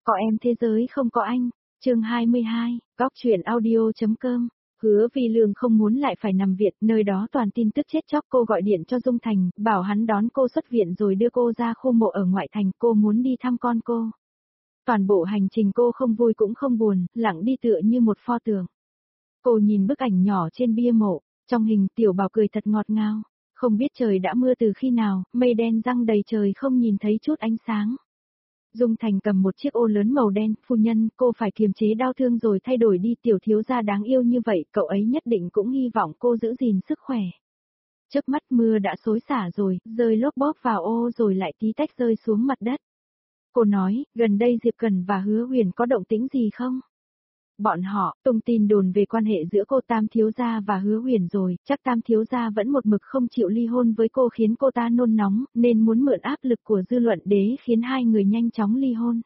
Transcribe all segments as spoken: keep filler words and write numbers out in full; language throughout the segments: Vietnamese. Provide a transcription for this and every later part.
Có em thế giới không có anh. Chương hai mươi hai, góc truyện audio.com. Hứa Vi Lương không muốn lại phải nằm viện, nơi đó toàn tin tức chết chóc. Cô gọi điện cho Dung Thành, bảo hắn đón cô xuất viện rồi đưa cô ra khu mộ ở ngoại thành, cô muốn đi thăm con cô. Toàn bộ hành trình cô không vui cũng không buồn, lặng đi tựa như một pho tượng. Cô nhìn bức ảnh nhỏ trên bia mộ, trong hình Tiểu Bảo cười thật ngọt ngào. Không biết trời đã mưa từ khi nào, mây đen giăng đầy trời không nhìn thấy chút ánh sáng. Dung Thành cầm một chiếc ô lớn màu đen, phu nhân, cô phải kiềm chế đau thương rồi thay đổi đi, tiểu thiếu gia đáng yêu như vậy, cậu ấy nhất định cũng hy vọng cô giữ gìn sức khỏe. Chớp mắt mưa đã xối xả rồi, rơi lốp bốp vào ô rồi lại tí tách rơi xuống mặt đất. Cô nói, gần đây Diệp Cần và Hứa Huyền có động tĩnh gì không? Bọn họ tung tin đồn về quan hệ giữa cô Tam thiếu gia và Hứa Huyền rồi, chắc Tam thiếu gia vẫn một mực không chịu ly hôn với cô khiến cô ta nôn nóng, nên muốn mượn áp lực của dư luận để khiến hai người nhanh chóng ly hôn.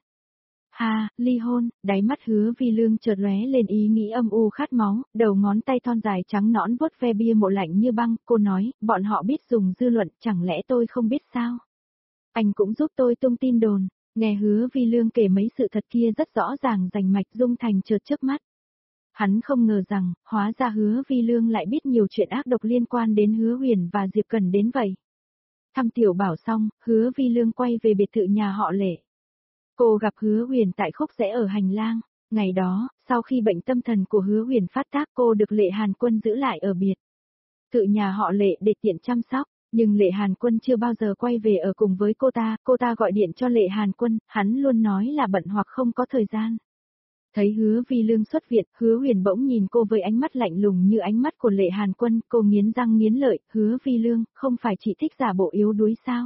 Ha, ly hôn, đáy mắt Hứa Vi Lương chợt lóe lên ý nghĩ âm u khát máu, đầu ngón tay thon dài trắng nõn vuốt ve bia mộ lạnh như băng, cô nói, bọn họ biết dùng dư luận, chẳng lẽ tôi không biết sao? Anh cũng giúp tôi tung tin đồn. Nghe Hứa Vi Lương kể mấy sự thật kia rất rõ ràng rành mạch, Dung Thành chợt chớp mắt. Hắn không ngờ rằng, hóa ra Hứa Vi Lương lại biết nhiều chuyện ác độc liên quan đến Hứa Huyền và Diệp Cần đến vậy. Thăm Tiểu Bảo xong, Hứa Vi Lương quay về biệt thự nhà họ Lệ. Cô gặp Hứa Huyền tại khúc rẽ ở hành lang. Ngày đó, sau khi bệnh tâm thần của Hứa Huyền phát tác, cô được Lệ Hàn Quân giữ lại ở biệt thự nhà họ Lệ để tiện chăm sóc. Nhưng Lệ Hàn Quân chưa bao giờ quay về ở cùng với cô ta, cô ta gọi điện cho Lệ Hàn Quân, hắn luôn nói là bận hoặc không có thời gian. Thấy Hứa Vi Lương xuất viện, Hứa Huyền bỗng nhìn cô với ánh mắt lạnh lùng như ánh mắt của Lệ Hàn Quân, cô nghiến răng nghiến lợi, Hứa Vi Lương, không phải chị thích giả bộ yếu đuối sao?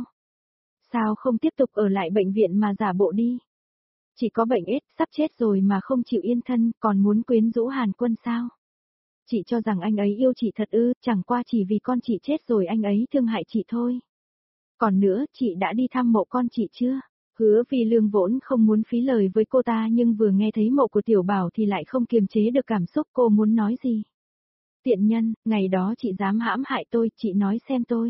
Sao không tiếp tục ở lại bệnh viện mà giả bộ đi? Chị có bệnh ết, sắp chết rồi mà không chịu yên thân, còn muốn quyến rũ Hàn Quân sao? Chị cho rằng anh ấy yêu chị thật ư, chẳng qua chỉ vì con chị chết rồi anh ấy thương hại chị thôi. Còn nữa, chị đã đi thăm mộ con chị chưa? Hứa Vi Lương vốn không muốn phí lời với cô ta nhưng vừa nghe thấy mộ của Tiểu Bảo thì lại không kiềm chế được cảm xúc, cô muốn nói gì? Tiện nhân, ngày đó chị dám hãm hại tôi, chị nói xem tôi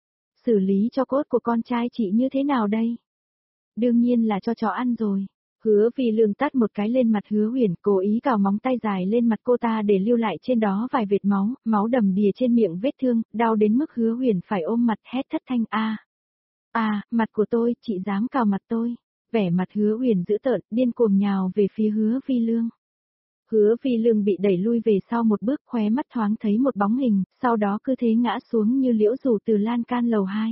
xử lý cho cốt của con trai chị như thế nào đây? Đương nhiên là cho chó ăn rồi. Hứa Vi Lương tát một cái lên mặt Hứa Huyền, cố ý cào móng tay dài lên mặt cô ta để lưu lại trên đó vài vệt máu, máu đầm đìa trên miệng vết thương, đau đến mức Hứa Huyền phải ôm mặt hét thất thanh a. À, mặt của tôi, chị dám cào mặt tôi. Vẻ mặt Hứa Huyền dữ tợn, điên cuồng nhào về phía Hứa Vi Lương. Hứa Vi Lương bị đẩy lui về sau một bước, khóe mắt thoáng thấy một bóng hình, sau đó cứ thế ngã xuống như liễu rủ từ lan can lầu hai.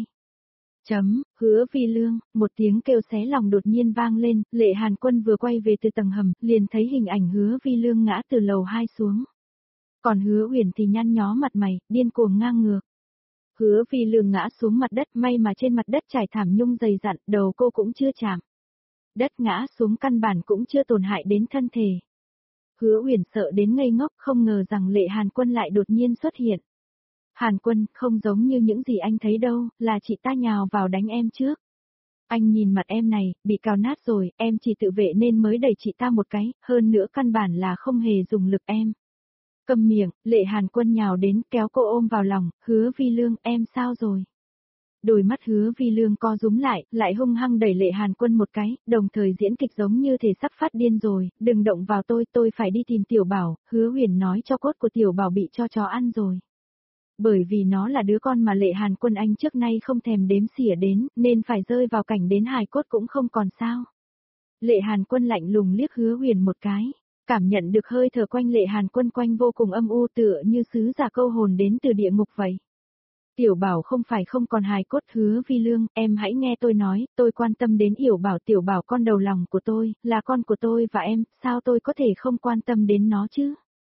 Chấm, Hứa Vi Lương, một tiếng kêu xé lòng đột nhiên vang lên, Lệ Hàn Quân vừa quay về từ tầng hầm, liền thấy hình ảnh Hứa Vi Lương ngã từ lầu hai xuống. Còn Hứa Huyền thì nhăn nhó mặt mày, điên cuồng ngang ngược. Hứa Vi Lương ngã xuống mặt đất, may mà trên mặt đất trải thảm nhung dày dặn, đầu cô cũng chưa chạm. Đất ngã xuống căn bản cũng chưa tổn hại đến thân thể. Hứa Huyền sợ đến ngây ngốc, không ngờ rằng Lệ Hàn Quân lại đột nhiên xuất hiện. Hàn Quân, không giống như những gì anh thấy đâu, là chị ta nhào vào đánh em trước. Anh nhìn mặt em này, bị cào nát rồi, em chỉ tự vệ nên mới đẩy chị ta một cái, hơn nữa căn bản là không hề dùng lực em. Cầm miệng, Lệ Hàn Quân nhào đến, kéo cô ôm vào lòng, Hứa Vi Lương, em sao rồi? Đôi mắt Hứa Vi Lương co rúm lại, lại hung hăng đẩy Lệ Hàn Quân một cái, đồng thời diễn kịch giống như thể sắp phát điên rồi, đừng động vào tôi, tôi phải đi tìm Tiểu Bảo, Hứa Huyền nói cho cốt của Tiểu Bảo bị cho chó ăn rồi. Bởi vì nó là đứa con mà Lệ Hàn Quân anh trước nay không thèm đếm xỉa đến, nên phải rơi vào cảnh đến hài cốt cũng không còn sao. Lệ Hàn Quân lạnh lùng liếc Hứa Huyền một cái, cảm nhận được hơi thở quanh Lệ Hàn Quân quanh vô cùng âm u tựa như sứ giả câu hồn đến từ địa ngục vậy. Tiểu Bảo không phải không còn hài cốt. Hứa Vi Lương, em hãy nghe tôi nói, tôi quan tâm đến Yểu Bảo. Tiểu Bảo con đầu lòng của tôi, là con của tôi và em, sao tôi có thể không quan tâm đến nó chứ?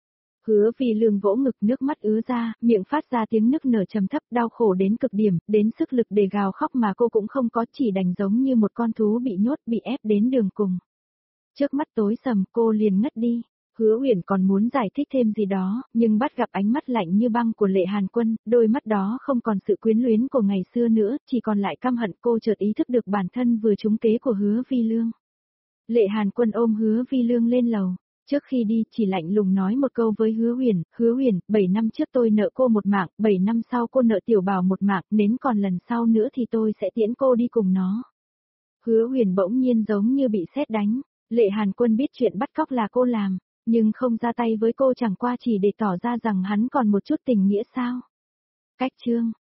Hứa Vi Lương vỗ ngực, nước mắt ứa ra, miệng phát ra tiếng nức nở trầm thấp, đau khổ đến cực điểm, đến sức lực để gào khóc mà cô cũng không có, chỉ đành giống như một con thú bị nhốt, bị ép đến đường cùng. Trước mắt tối sầm, cô liền ngất đi. Hứa Huyền còn muốn giải thích thêm gì đó, nhưng bắt gặp ánh mắt lạnh như băng của Lệ Hàn Quân, đôi mắt đó không còn sự quyến luyến của ngày xưa nữa, chỉ còn lại căm hận. Cô chợt ý thức được bản thân vừa trúng kế của Hứa Vi Lương. Lệ Hàn Quân ôm Hứa Vi Lương lên lầu. Trước khi đi, chỉ lạnh lùng nói một câu với Hứa Huyền, Hứa Huyền, bảy năm trước tôi nợ cô một mạng, bảy năm sau cô nợ Tiểu Bảo một mạng, đến còn lần sau nữa thì tôi sẽ tiễn cô đi cùng nó. Hứa Huyền bỗng nhiên giống như bị sét đánh. Lệ Hàn Quân biết chuyện bắt cóc là cô làm, nhưng không ra tay với cô chẳng qua chỉ để tỏ ra rằng hắn còn một chút tình nghĩa sao. Cách chương